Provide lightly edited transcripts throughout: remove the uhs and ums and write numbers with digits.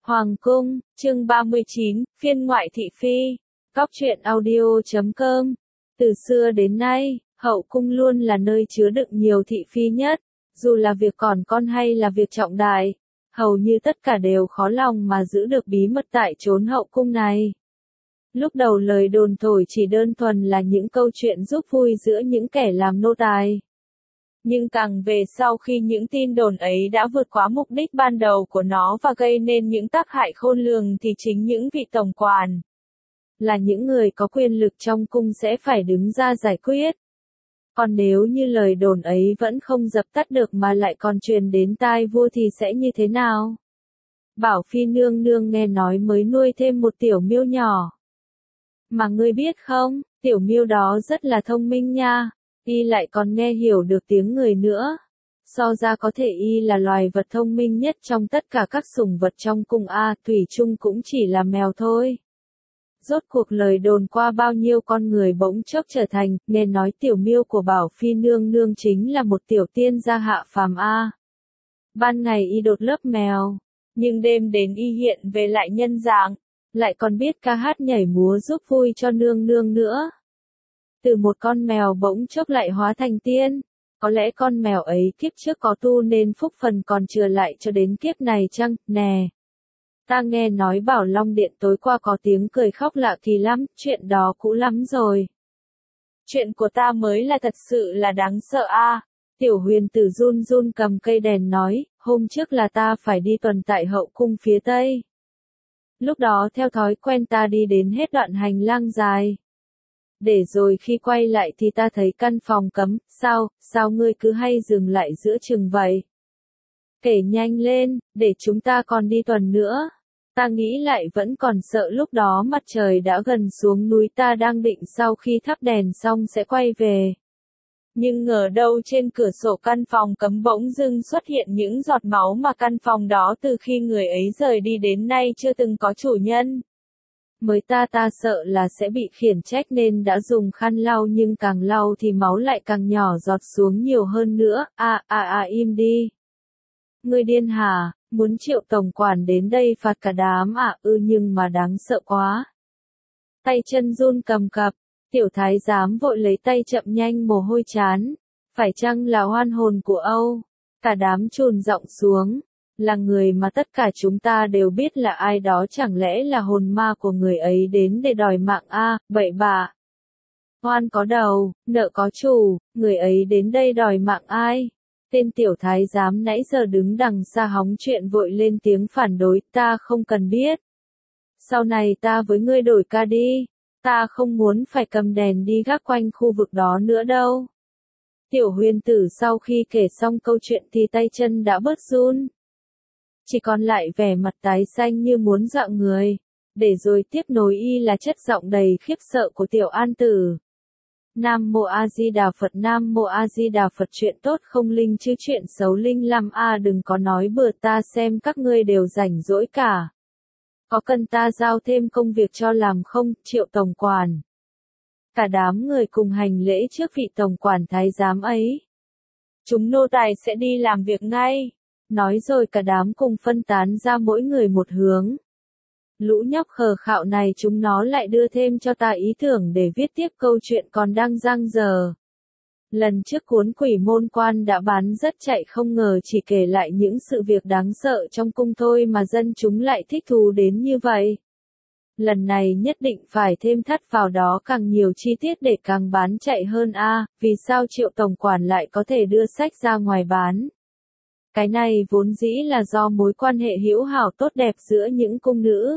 Hoàng cung, chương 39, phiên ngoại thị phi. Góc truyện audio.com. Từ xưa đến nay, hậu cung luôn là nơi chứa đựng nhiều thị phi nhất, dù là việc còn con hay là việc trọng đại, hầu như tất cả đều khó lòng mà giữ được bí mật tại chốn hậu cung này. Lúc đầu lời đồn thổi chỉ đơn thuần là những câu chuyện giúp vui giữa những kẻ làm nô tài. Nhưng càng về sau khi những tin đồn ấy đã vượt quá mục đích ban đầu của nó và gây nên những tác hại khôn lường thì chính những vị tổng quản, là những người có quyền lực trong cung sẽ phải đứng ra giải quyết. Còn nếu như lời đồn ấy vẫn không dập tắt được mà lại còn truyền đến tai vua thì sẽ như thế nào? Bảo Phi nương nương nghe nói mới nuôi thêm một tiểu miêu nhỏ. Mà ngươi biết không, tiểu miêu đó rất là thông minh nha. Y lại còn nghe hiểu được tiếng người nữa. So ra có thể y là loài vật thông minh nhất trong tất cả các sủng vật trong cung thủy chung cũng chỉ là mèo thôi. Rốt cuộc lời đồn qua bao nhiêu con người bỗng chốc trở thành, nghe nói tiểu miêu của Bảo Phi nương nương chính là một tiểu tiên gia hạ phàm Ban ngày y đột lớp mèo, nhưng đêm đến y hiện về lại nhân dạng, lại còn biết ca hát nhảy múa giúp vui cho nương nương nữa. Từ một con mèo bỗng chốc lại hóa thành tiên, có lẽ con mèo ấy kiếp trước có tu nên phúc phần còn chừa lại cho đến kiếp này chăng, nè. Ta nghe nói Bảo Long Điện tối qua có tiếng cười khóc lạ kỳ lắm, chuyện đó cũ lắm rồi. Chuyện của ta mới là thật sự là đáng sợ Tiểu Huyền Tử run run cầm cây đèn nói, hôm trước là ta phải đi tuần tại hậu cung phía Tây. Lúc đó theo thói quen ta đi đến hết đoạn hành lang dài. Để rồi khi quay lại thì ta thấy căn phòng cấm, sao ngươi cứ hay dừng lại giữa chừng vậy? Kể nhanh lên, để chúng ta còn đi tuần nữa. Ta nghĩ lại vẫn còn sợ lúc đó mặt trời đã gần xuống núi ta đang định sau khi thắp đèn xong sẽ quay về. Nhưng ngờ đâu trên cửa sổ căn phòng cấm bỗng dưng xuất hiện những giọt máu mà căn phòng đó từ khi người ấy rời đi đến nay chưa từng có chủ nhân. Mới ta sợ là sẽ bị khiển trách nên đã dùng khăn lau nhưng càng lau thì máu lại càng nhỏ giọt xuống nhiều hơn nữa, im đi. Ngươi điên hả, muốn Triệu tổng quản đến đây phạt cả đám nhưng mà đáng sợ quá. Tay chân run cầm cập, tiểu thái giám vội lấy tay chậm nhanh mồ hôi chán. Phải chăng là oan hồn của Âu? Cả đám chùn giọng xuống. Là người mà tất cả chúng ta đều biết là ai đó, chẳng lẽ là hồn ma của người ấy đến để đòi mạng bậy bạ. Oan có đầu, nợ có chủ, người ấy đến đây đòi mạng ai? Tên tiểu thái giám nãy giờ đứng đằng xa hóng chuyện vội lên tiếng phản đối, ta không cần biết. Sau này ta với ngươi đổi ca đi, ta không muốn phải cầm đèn đi gác quanh khu vực đó nữa đâu. Tiểu Huyền Tử sau khi kể xong câu chuyện thì tay chân đã bớt run. Chỉ còn lại vẻ mặt tái xanh như muốn dọa người, để rồi tiếp nối y là chất giọng đầy khiếp sợ của Tiểu An Tử. Nam Mô A Di Đà Phật, Nam Mô A Di Đà Phật, chuyện tốt không linh chứ chuyện xấu linh lắm đừng có nói bừa, ta xem các ngươi đều rảnh rỗi cả. Có cần ta giao thêm công việc cho làm không, Triệu tổng quản? Cả đám người cùng hành lễ trước vị tổng quản thái giám ấy. Chúng nô tài sẽ đi làm việc ngay. Nói rồi cả đám cùng phân tán ra mỗi người một hướng. Lũ nhóc khờ khạo này chúng nó lại đưa thêm cho ta ý tưởng để viết tiếp câu chuyện còn đang dang dở. Lần trước cuốn Quỷ Môn Quan đã bán rất chạy, không ngờ chỉ kể lại những sự việc đáng sợ trong cung thôi mà dân chúng lại thích thú đến như vậy. Lần này nhất định phải thêm thắt vào đó càng nhiều chi tiết để càng bán chạy hơn vì sao Triệu tổng quản lại có thể đưa sách ra ngoài bán? Cái này vốn dĩ là do mối quan hệ hữu hảo tốt đẹp giữa những cung nữ,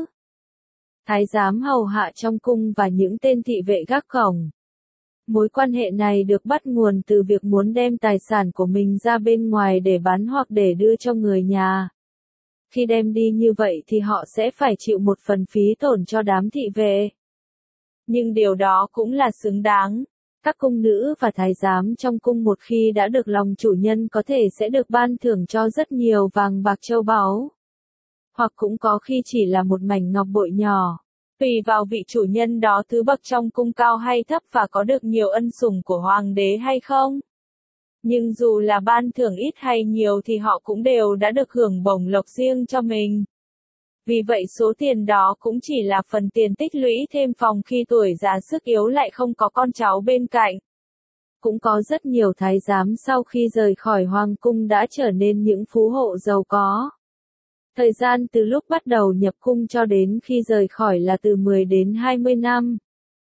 thái giám hầu hạ trong cung và những tên thị vệ gác cổng. Mối quan hệ này được bắt nguồn từ việc muốn đem tài sản của mình ra bên ngoài để bán hoặc để đưa cho người nhà. Khi đem đi như vậy thì họ sẽ phải chịu một phần phí tổn cho đám thị vệ. Nhưng điều đó cũng là xứng đáng. Các cung nữ và thái giám trong cung một khi đã được lòng chủ nhân có thể sẽ được ban thưởng cho rất nhiều vàng bạc châu báu. Hoặc cũng có khi chỉ là một mảnh ngọc bội nhỏ. Tùy vào vị chủ nhân đó thứ bậc trong cung cao hay thấp và có được nhiều ân sủng của hoàng đế hay không. Nhưng dù là ban thưởng ít hay nhiều thì họ cũng đều đã được hưởng bổng lộc riêng cho mình. Vì vậy số tiền đó cũng chỉ là phần tiền tích lũy thêm phòng khi tuổi già sức yếu lại không có con cháu bên cạnh. Cũng có rất nhiều thái giám sau khi rời khỏi hoàng cung đã trở nên những phú hộ giàu có. Thời gian từ lúc bắt đầu nhập cung cho đến khi rời khỏi là từ 10 đến 20 năm.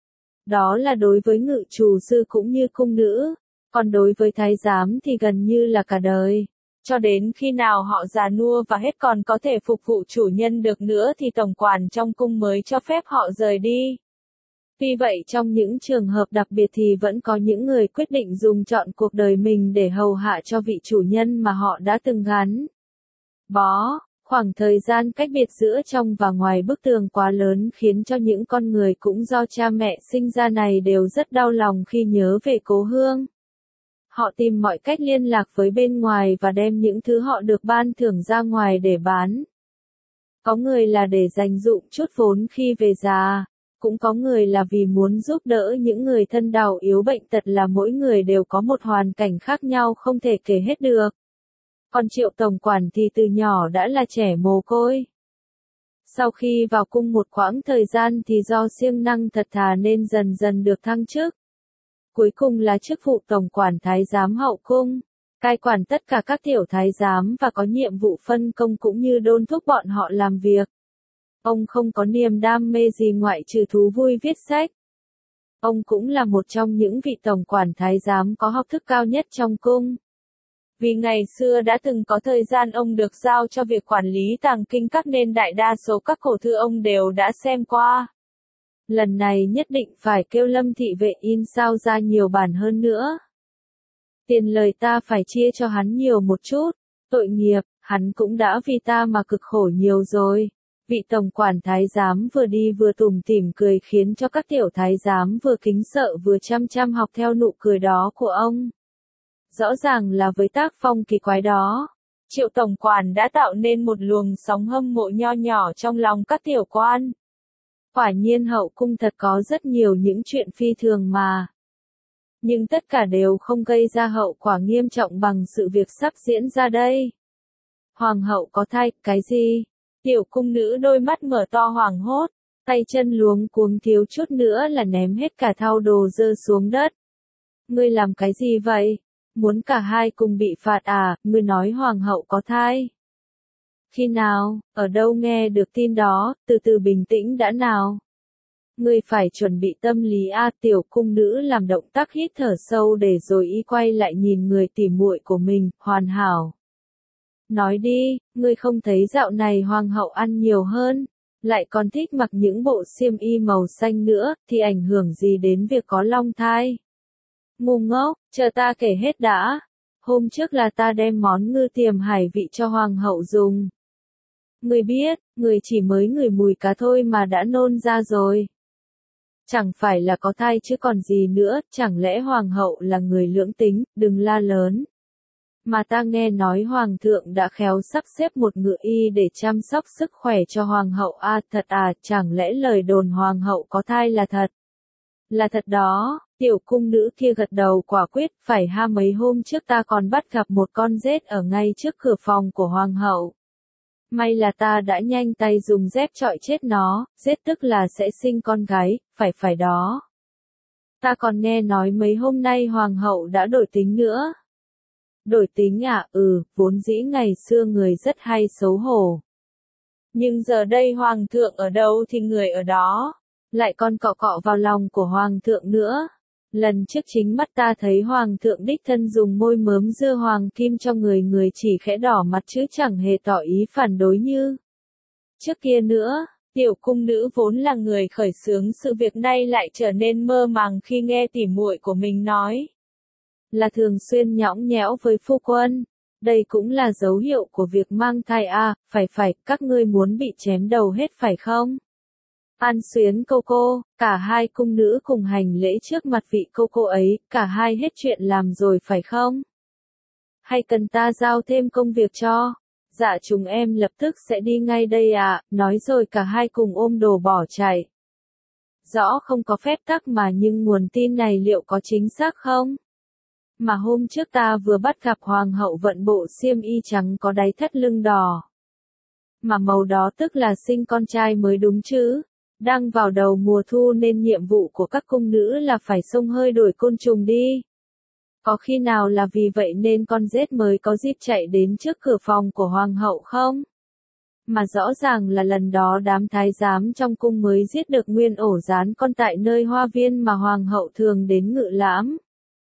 Đó là đối với ngự chủ sư cũng như cung nữ, còn đối với thái giám thì gần như là cả đời. Cho đến khi nào họ già nua và hết còn có thể phục vụ chủ nhân được nữa thì tổng quản trong cung mới cho phép họ rời đi. Vì vậy trong những trường hợp đặc biệt thì vẫn có những người quyết định dùng trọn cuộc đời mình để hầu hạ cho vị chủ nhân mà họ đã từng gắn bó. Khoảng thời gian cách biệt giữa trong và ngoài bức tường quá lớn khiến cho những con người cũng do cha mẹ sinh ra này đều rất đau lòng khi nhớ về cố hương. Họ tìm mọi cách liên lạc với bên ngoài và đem những thứ họ được ban thưởng ra ngoài để bán. Có người là để dành dụm chút vốn khi về già, cũng có người là vì muốn giúp đỡ những người thân đau yếu bệnh tật, là mỗi người đều có một hoàn cảnh khác nhau không thể kể hết được. Còn Triệu tổng quản thì từ nhỏ đã là trẻ mồ côi. Sau khi vào cung một quãng thời gian thì do siêng năng thật thà nên dần dần được thăng chức. Cuối cùng là chức vụ tổng quản thái giám hậu cung, cai quản tất cả các tiểu thái giám và có nhiệm vụ phân công cũng như đôn thúc bọn họ làm việc. Ông không có niềm đam mê gì ngoại trừ thú vui viết sách. Ông cũng là một trong những vị tổng quản thái giám có học thức cao nhất trong cung. Vì ngày xưa đã từng có thời gian ông được giao cho việc quản lý tàng kinh các nên đại đa số các cổ thư ông đều đã xem qua. Lần này nhất định phải kêu Lâm thị vệ in sao ra nhiều bản hơn nữa. Tiền lời ta phải chia cho hắn nhiều một chút, tội nghiệp, hắn cũng đã vì ta mà cực khổ nhiều rồi. Vị tổng quản thái giám vừa đi vừa tủm tỉm cười khiến cho các tiểu thái giám vừa kính sợ vừa chăm chăm học theo nụ cười đó của ông. Rõ ràng là với tác phong kỳ quái đó, Triệu tổng quản đã tạo nên một luồng sóng hâm mộ nho nhỏ trong lòng các tiểu quan. Quả nhiên hậu cung thật có rất nhiều những chuyện phi thường mà. Nhưng tất cả đều không gây ra hậu quả nghiêm trọng bằng sự việc sắp diễn ra đây. Hoàng hậu có thai, cái gì? Tiểu cung nữ đôi mắt mở to hoảng hốt, tay chân luống cuống thiếu chút nữa là ném hết cả thau đồ dơ xuống đất. Ngươi làm cái gì vậy? Muốn cả hai cùng bị phạt à? Ngươi nói hoàng hậu có thai. Khi nào, ở đâu nghe được tin đó, từ từ bình tĩnh đã nào. Ngươi phải chuẩn bị tâm lý a. Tiểu cung nữ làm động tác hít thở sâu để rồi y quay lại nhìn người tỉ muội của mình, hoàn hảo. Nói đi, ngươi không thấy dạo này hoàng hậu ăn nhiều hơn, lại còn thích mặc những bộ xiêm y màu xanh nữa, thì ảnh hưởng gì đến việc có long thai? Ngu ngốc, chờ ta kể hết đã. Hôm trước là ta đem món ngư tiềm hải vị cho hoàng hậu dùng. Ngươi biết, người chỉ mới ngửi mùi cá thôi mà đã nôn ra rồi. Chẳng phải là có thai chứ còn gì nữa, chẳng lẽ hoàng hậu là người lưỡng tính, đừng la lớn. Mà ta nghe nói hoàng thượng đã khéo sắp xếp một ngự y để chăm sóc sức khỏe cho hoàng hậu à, thật à, chẳng lẽ lời đồn hoàng hậu có thai là thật? Là thật đó, tiểu cung nữ kia gật đầu quả quyết, phải ha, mấy hôm trước ta còn bắt gặp một con rết ở ngay trước cửa phòng của hoàng hậu. May là ta đã nhanh tay dùng dép chọi chết nó, rết tức là sẽ sinh con gái, phải đó. Ta còn nghe nói mấy hôm nay hoàng hậu đã đổi tính nữa. Đổi tính à? Vốn dĩ ngày xưa người rất hay xấu hổ. Nhưng giờ đây hoàng thượng ở đâu thì người ở đó. Lại còn cọ cọ vào lòng của hoàng thượng nữa. Lần trước chính mắt ta thấy hoàng thượng đích thân dùng môi mớm dưa hoàng kim cho người, người chỉ khẽ đỏ mặt chứ chẳng hề tỏ ý phản đối như trước kia nữa. Tiểu cung nữ vốn là người khởi xướng sự việc nay lại trở nên mơ màng khi nghe tỉ muội của mình nói là thường xuyên nhõng nhẽo với phu quân. Đây cũng là dấu hiệu của việc mang thai à, phải, các ngươi muốn bị chém đầu hết phải không? An Xuyến cô, cả hai cung nữ cùng hành lễ trước mặt vị cô ấy, cả hai hết chuyện làm rồi phải không? Hay cần ta giao thêm công việc cho? Dạ chúng em lập tức sẽ đi ngay đây ạ, nói rồi cả hai cùng ôm đồ bỏ chạy. Rõ không có phép tắc mà nhưng nguồn tin này liệu có chính xác không? Mà hôm trước ta vừa bắt gặp hoàng hậu vận bộ xiêm y trắng có đáy thắt lưng đỏ. Mà màu đó tức là sinh con trai mới đúng chứ. Đang vào đầu mùa thu nên nhiệm vụ của các cung nữ là phải xông hơi đuổi côn trùng đi. Có khi nào là vì vậy nên con rết mới có dịp chạy đến trước cửa phòng của hoàng hậu không? Mà rõ ràng là lần đó đám thái giám trong cung mới giết được nguyên ổ gián con tại nơi hoa viên mà hoàng hậu thường đến ngự lãm.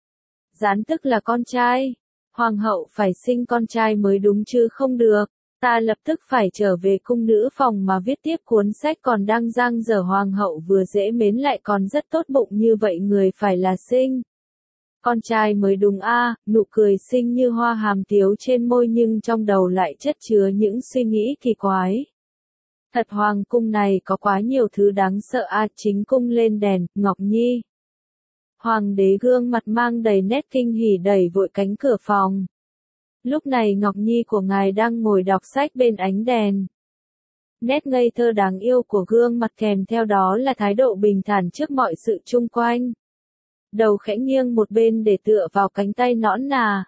Gián tức là con trai. Hoàng hậu phải sinh con trai mới đúng chứ không được. Ta lập tức phải trở về cung nữ phòng mà viết tiếp cuốn sách còn đang dang dở. Hoàng hậu vừa dễ mến lại còn rất tốt bụng như vậy người phải là sinh con trai mới đúng a. Nụ cười xinh như hoa hàm tiếu trên môi nhưng trong đầu lại chất chứa những suy nghĩ kỳ quái. Thật hoàng cung này có quá nhiều thứ đáng sợ a. Chính cung lên đèn, Ngọc Nhi. Hoàng đế gương mặt mang đầy nét kinh hỉ đẩy vội cánh cửa phòng. Lúc này Ngọc Nhi của ngài đang ngồi đọc sách bên ánh đèn. Nét ngây thơ đáng yêu của gương mặt kèm theo đó là thái độ bình thản trước mọi sự chung quanh. Đầu khẽ nghiêng một bên để tựa vào cánh tay nõn nà.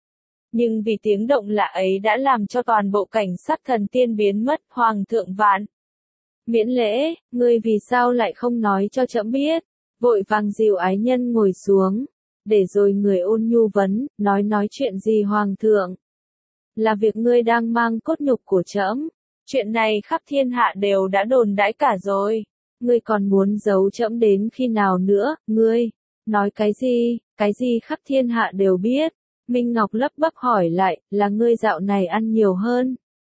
Nhưng vì tiếng động lạ ấy đã làm cho toàn bộ cảnh sát thần tiên biến mất. Hoàng thượng vạn miễn lễ, ngươi vì sao lại không nói cho trẫm biết? Vội vàng dìu ái nhân ngồi xuống. Để rồi người ôn nhu vấn, nói chuyện gì hoàng thượng? Là việc ngươi đang mang cốt nhục của trẫm. Chuyện này khắp thiên hạ đều đã đồn đãi cả rồi. Ngươi còn muốn giấu trẫm đến khi nào nữa, ngươi? Nói cái gì khắp thiên hạ đều biết. Minh Ngọc lấp bắp hỏi lại, là ngươi dạo này ăn nhiều hơn.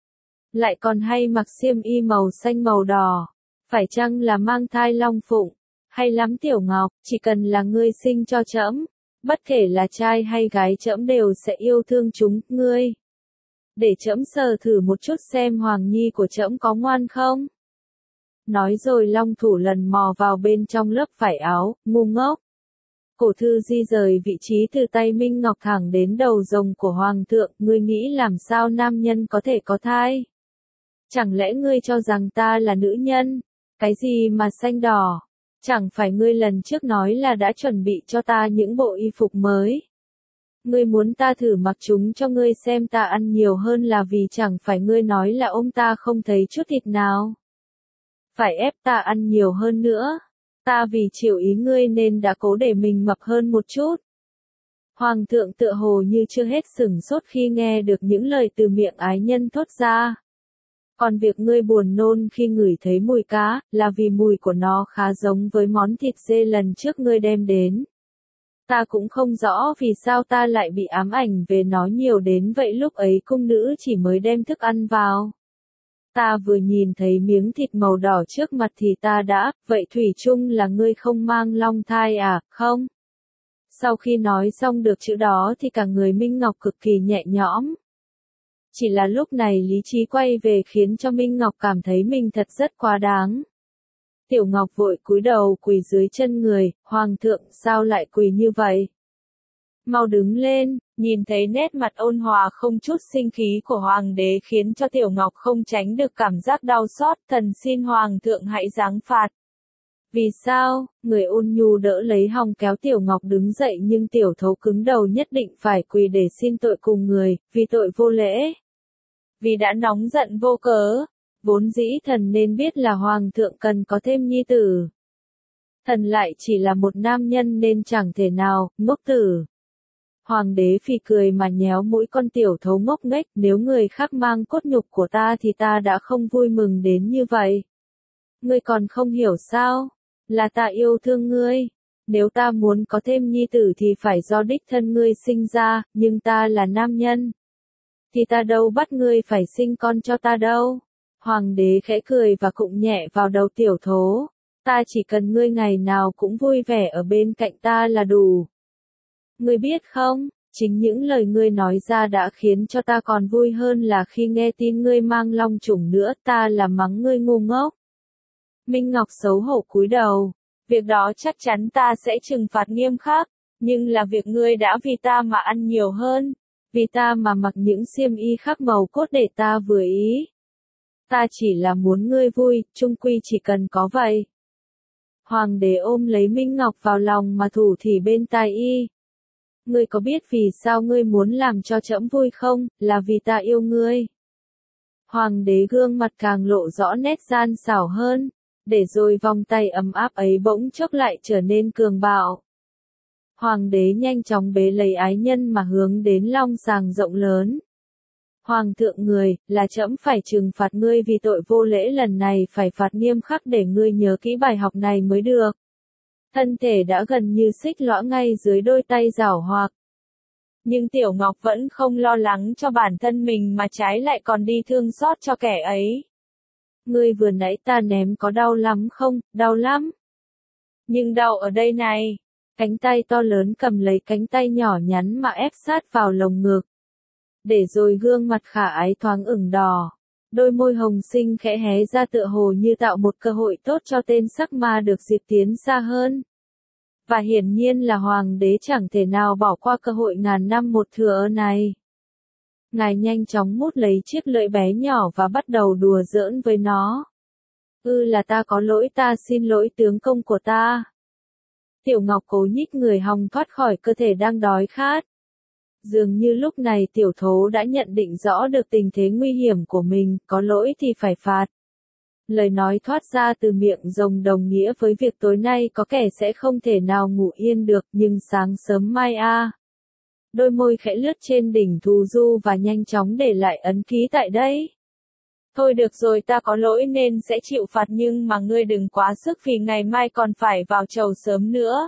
Lại còn hay mặc xiêm y màu xanh màu đỏ. Phải chăng là mang thai long phụng? Hay lắm Tiểu Ngọc, chỉ cần là ngươi sinh cho trẫm, bất kể là trai hay gái trẫm đều sẽ yêu thương chúng, ngươi. Để trẫm sờ thử một chút xem Hoàng Nhi của trẫm có ngoan không. Nói rồi long thủ lần mò vào bên trong lớp vải áo, ngu ngốc. Cổ thư di rời vị trí từ tay Minh Ngọc thẳng đến đầu rồng của Hoàng thượng, ngươi nghĩ làm sao nam nhân có thể có thai? Chẳng lẽ ngươi cho rằng ta là nữ nhân? Cái gì mà xanh đỏ? Chẳng phải ngươi lần trước nói là đã chuẩn bị cho ta những bộ y phục mới. Ngươi muốn ta thử mặc chúng cho ngươi xem ta ăn nhiều hơn là vì chẳng phải ngươi nói là ôm ta không thấy chút thịt nào. Phải ép ta ăn nhiều hơn nữa. Ta vì chịu ý ngươi nên đã cố để mình mập hơn một chút. Hoàng thượng tựa hồ như chưa hết sửng sốt khi nghe được những lời từ miệng ái nhân thốt ra. Còn việc ngươi buồn nôn khi ngửi thấy mùi cá, là vì mùi của nó khá giống với món thịt dê lần trước ngươi đem đến. Ta cũng không rõ vì sao ta lại bị ám ảnh về nó nhiều đến vậy lúc ấy cung nữ chỉ mới đem thức ăn vào. Ta vừa nhìn thấy miếng thịt màu đỏ trước mặt thì ta đã, vậy thủy chung là ngươi không mang long thai à, không? Sau khi nói xong được chữ đó thì cả người Minh Ngọc cực kỳ nhẹ nhõm. Chỉ là lúc này lý trí quay về khiến cho Minh Ngọc cảm thấy mình thật rất quá đáng. Tiểu Ngọc vội cúi đầu quỳ dưới chân người, Hoàng thượng sao lại quỳ như vậy? Mau đứng lên, nhìn thấy nét mặt ôn hòa không chút sinh khí của Hoàng đế khiến cho Tiểu Ngọc không tránh được cảm giác đau xót, thần xin Hoàng thượng hãy giáng phạt. Vì sao? Người ôn nhu đỡ lấy hòng kéo Tiểu Ngọc đứng dậy nhưng Tiểu Thấu cứng đầu nhất định phải quỳ để xin tội cùng người, vì tội vô lễ. Vì đã nóng giận vô cớ. Vốn dĩ thần nên biết là Hoàng thượng cần có thêm nhi tử. Thần lại chỉ là một nam nhân nên chẳng thể nào, ngốc tử. Hoàng đế phì cười mà nhéo mũi con Tiểu Thấu ngốc nghếch, nếu người khác mang cốt nhục của ta thì ta đã không vui mừng đến như vậy. Ngươi còn không hiểu sao? Là ta yêu thương ngươi. Nếu ta muốn có thêm nhi tử thì phải do đích thân ngươi sinh ra, nhưng ta là nam nhân. Thì ta đâu bắt ngươi phải sinh con cho ta đâu. Hoàng đế khẽ cười và cụng nhẹ vào đầu Tiểu Thố. Ta chỉ cần ngươi ngày nào cũng vui vẻ ở bên cạnh ta là đủ. Ngươi biết không, chính những lời ngươi nói ra đã khiến cho ta còn vui hơn là khi nghe tin ngươi mang long chủng nữa, ta là mắng ngươi ngu ngốc. Minh Ngọc xấu hổ cúi đầu. Việc đó chắc chắn ta sẽ trừng phạt nghiêm khắc, nhưng là việc ngươi đã vì ta mà ăn nhiều hơn, vì ta mà mặc những xiêm y khác màu cốt để ta vừa ý. Ta chỉ là muốn ngươi vui, chung quy chỉ cần có vậy. Hoàng đế ôm lấy Minh Ngọc vào lòng mà thủ thỉ bên tai y. Ngươi có biết vì sao ngươi muốn làm cho trẫm vui không, là vì ta yêu ngươi. Hoàng đế gương mặt càng lộ rõ nét gian xảo hơn, để rồi vòng tay ấm áp ấy bỗng chốc lại trở nên cường bạo. Hoàng đế nhanh chóng bế lấy ái nhân mà hướng đến long sàng rộng lớn. Hoàng thượng người, là trẫm phải trừng phạt ngươi vì tội vô lễ lần này phải phạt nghiêm khắc để ngươi nhớ kỹ bài học này mới được. Thân thể đã gần như xích lõa ngay dưới đôi tay giảo hoạt. Nhưng Tiểu Ngọc vẫn không lo lắng cho bản thân mình mà trái lại còn đi thương xót cho kẻ ấy. Ngươi vừa nãy ta ném có đau lắm không? Đau lắm. Nhưng đau ở đây này. Cánh tay to lớn cầm lấy cánh tay nhỏ nhắn mà ép sát vào lồng ngực. Để rồi gương mặt khả ái thoáng ửng đỏ. Đôi môi hồng xinh khẽ hé ra tựa hồ như tạo một cơ hội tốt cho tên sắc ma được dịp tiến xa hơn. Và hiển nhiên là hoàng đế chẳng thể nào bỏ qua cơ hội ngàn năm một thửa này. Ngài nhanh chóng mút lấy chiếc lưỡi bé nhỏ và bắt đầu đùa giỡn với nó. Là ta có lỗi, ta xin lỗi tướng công của ta. Tiểu Ngọc cố nhích người hòng thoát khỏi cơ thể đang đói khát. Dường như lúc này tiểu thố đã nhận định rõ được tình thế nguy hiểm của mình, có lỗi thì phải phạt. Lời nói thoát ra từ miệng rồng đồng nghĩa với việc tối nay có kẻ sẽ không thể nào ngủ yên được, nhưng sáng sớm mai Đôi môi khẽ lướt trên đỉnh thù du và nhanh chóng để lại ấn ký tại đây. Thôi được rồi, ta có lỗi nên sẽ chịu phạt, nhưng mà ngươi đừng quá sức vì ngày mai còn phải vào chầu sớm nữa.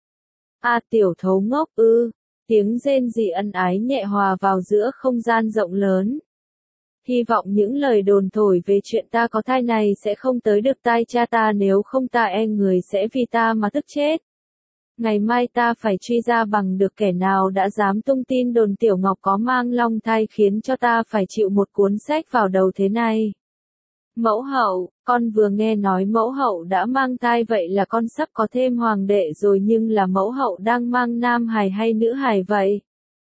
Tiểu thấu ngốc tiếng rên rỉ ân ái nhẹ hòa vào giữa không gian rộng lớn. Hy vọng những lời đồn thổi về chuyện ta có thai này sẽ không tới được tai cha ta, nếu không ta e người sẽ vì ta mà tức chết. Ngày mai ta phải truy ra bằng được kẻ nào đã dám tung tin đồn Tiểu Ngọc có mang long thai khiến cho ta phải chịu một cuốn sách vào đầu thế này. Mẫu hậu, con vừa nghe nói mẫu hậu đã mang thai, vậy là con sắp có thêm hoàng đệ rồi, nhưng là mẫu hậu đang mang nam hài hay nữ hài vậy?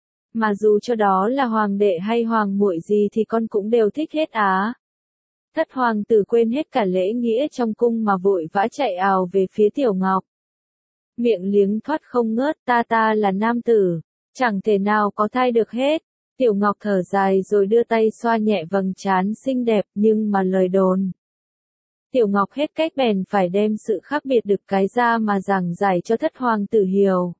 Mà dù cho đó là hoàng đệ hay hoàng muội gì thì con cũng đều thích hết Thất hoàng tử quên hết cả lễ nghĩa trong cung mà vội vã chạy ào về phía Tiểu Ngọc. Miệng liếng thoát không ngớt, ta là nam tử, chẳng thể nào có thai được hết. Tiểu Ngọc thở dài rồi đưa tay xoa nhẹ vầng trán xinh đẹp, nhưng mà lời đồn. Tiểu Ngọc hết cách bèn phải đem sự khác biệt được cái ra mà giảng giải cho thất hoàng tử hiểu.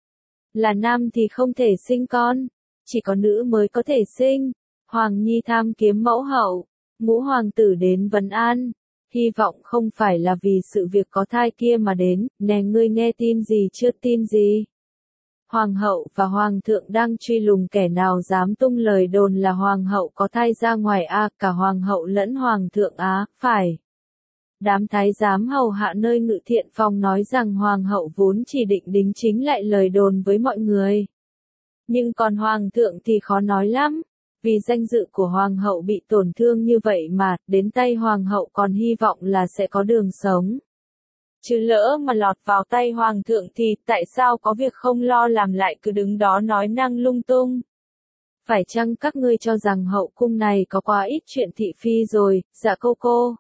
Là nam thì không thể sinh con, chỉ có nữ mới có thể sinh. Hoàng nhi tham kiếm mẫu hậu, ngũ hoàng tử đến vấn an. Hy vọng không phải là vì sự việc có thai kia mà đến, nè ngươi nghe tin gì chưa, tin gì? Hoàng hậu và hoàng thượng đang truy lùng kẻ nào dám tung lời đồn là hoàng hậu có thai ra ngoài cả hoàng hậu lẫn hoàng thượng phải. Đám thái giám hầu hạ nơi ngự thiện phòng nói rằng hoàng hậu vốn chỉ định đính chính lại lời đồn với mọi người. Nhưng còn hoàng thượng thì khó nói lắm. Vì danh dự của hoàng hậu bị tổn thương như vậy mà, đến tay hoàng hậu còn hy vọng là sẽ có đường sống. Chứ lỡ mà lọt vào tay hoàng thượng thì tại sao có việc không lo làm lại cứ đứng đó nói năng lung tung. Phải chăng các ngươi cho rằng hậu cung này có quá ít chuyện thị phi rồi? Dạ cô.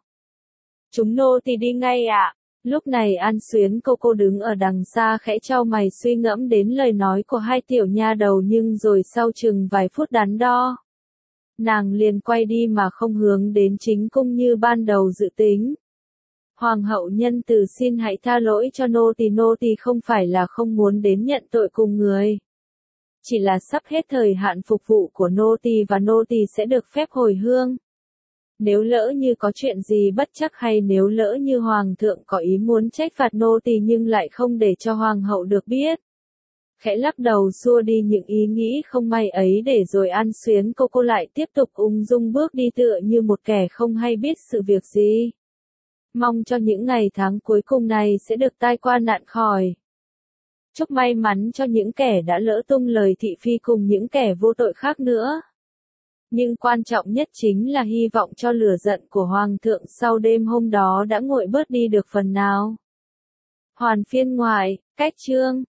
Chúng nô thì đi ngay ạ. Lúc này An Xuyến cô đứng ở đằng xa khẽ chau mày suy ngẫm đến lời nói của hai tiểu nha đầu, nhưng rồi sau chừng vài phút đắn đo, nàng liền quay đi mà không hướng đến chính cung như ban đầu dự tính. Hoàng hậu nhân từ xin hãy tha lỗi cho nô tỳ không phải là không muốn đến nhận tội cùng người. Chỉ là sắp hết thời hạn phục vụ của nô tỳ và nô tỳ sẽ được phép hồi hương. Nếu lỡ như có chuyện gì bất trắc hay nếu lỡ như hoàng thượng có ý muốn trách phạt nô tỳ nhưng lại không để cho hoàng hậu được biết. Khẽ lắc đầu xua đi những ý nghĩ không may ấy, để rồi An Xuyến cô lại tiếp tục ung dung bước đi tựa như một kẻ không hay biết sự việc gì. Mong cho những ngày tháng cuối cùng này sẽ được tai qua nạn khỏi. Chúc may mắn cho những kẻ đã lỡ tung lời thị phi cùng những kẻ vô tội khác nữa. Nhưng quan trọng nhất chính là hy vọng cho lửa giận của hoàng thượng sau đêm hôm đó đã nguội bớt đi được phần nào. Hoàn phiên ngoại, cách chương